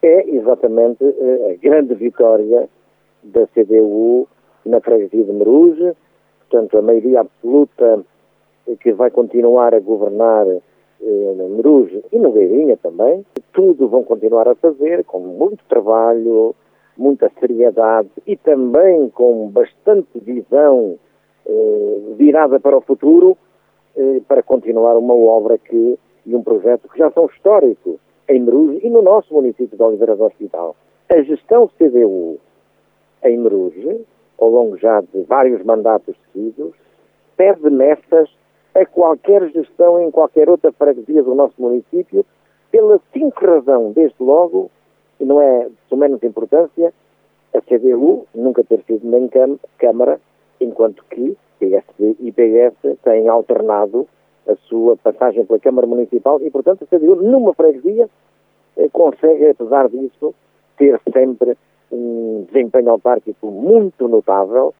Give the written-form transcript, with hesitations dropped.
é exatamente a grande vitória da CDU na freguesia de Meruge. Portanto, a maioria absoluta que vai continuar a governar no Meruge e no Beirinha também. Tudo vão continuar a fazer com muito trabalho, muita seriedade e também com bastante visão virada para o futuro, para continuar uma obra e um projeto que já são históricos em Meruge e no nosso município de Oliveira do Hospital. A gestão CDU em Meruge, ao longo já de vários mandatos seguidos, pede metas a qualquer gestão em qualquer outra freguesia do nosso município, pela simples razão, desde logo, e não é de menos importância, a CDU nunca ter sido nem Câmara, enquanto que PSD e PS têm alternado a sua passagem pela Câmara Municipal e, portanto, a CDU, numa freguesia, consegue, apesar disso, ter sempre um desempenho autárquico muito notável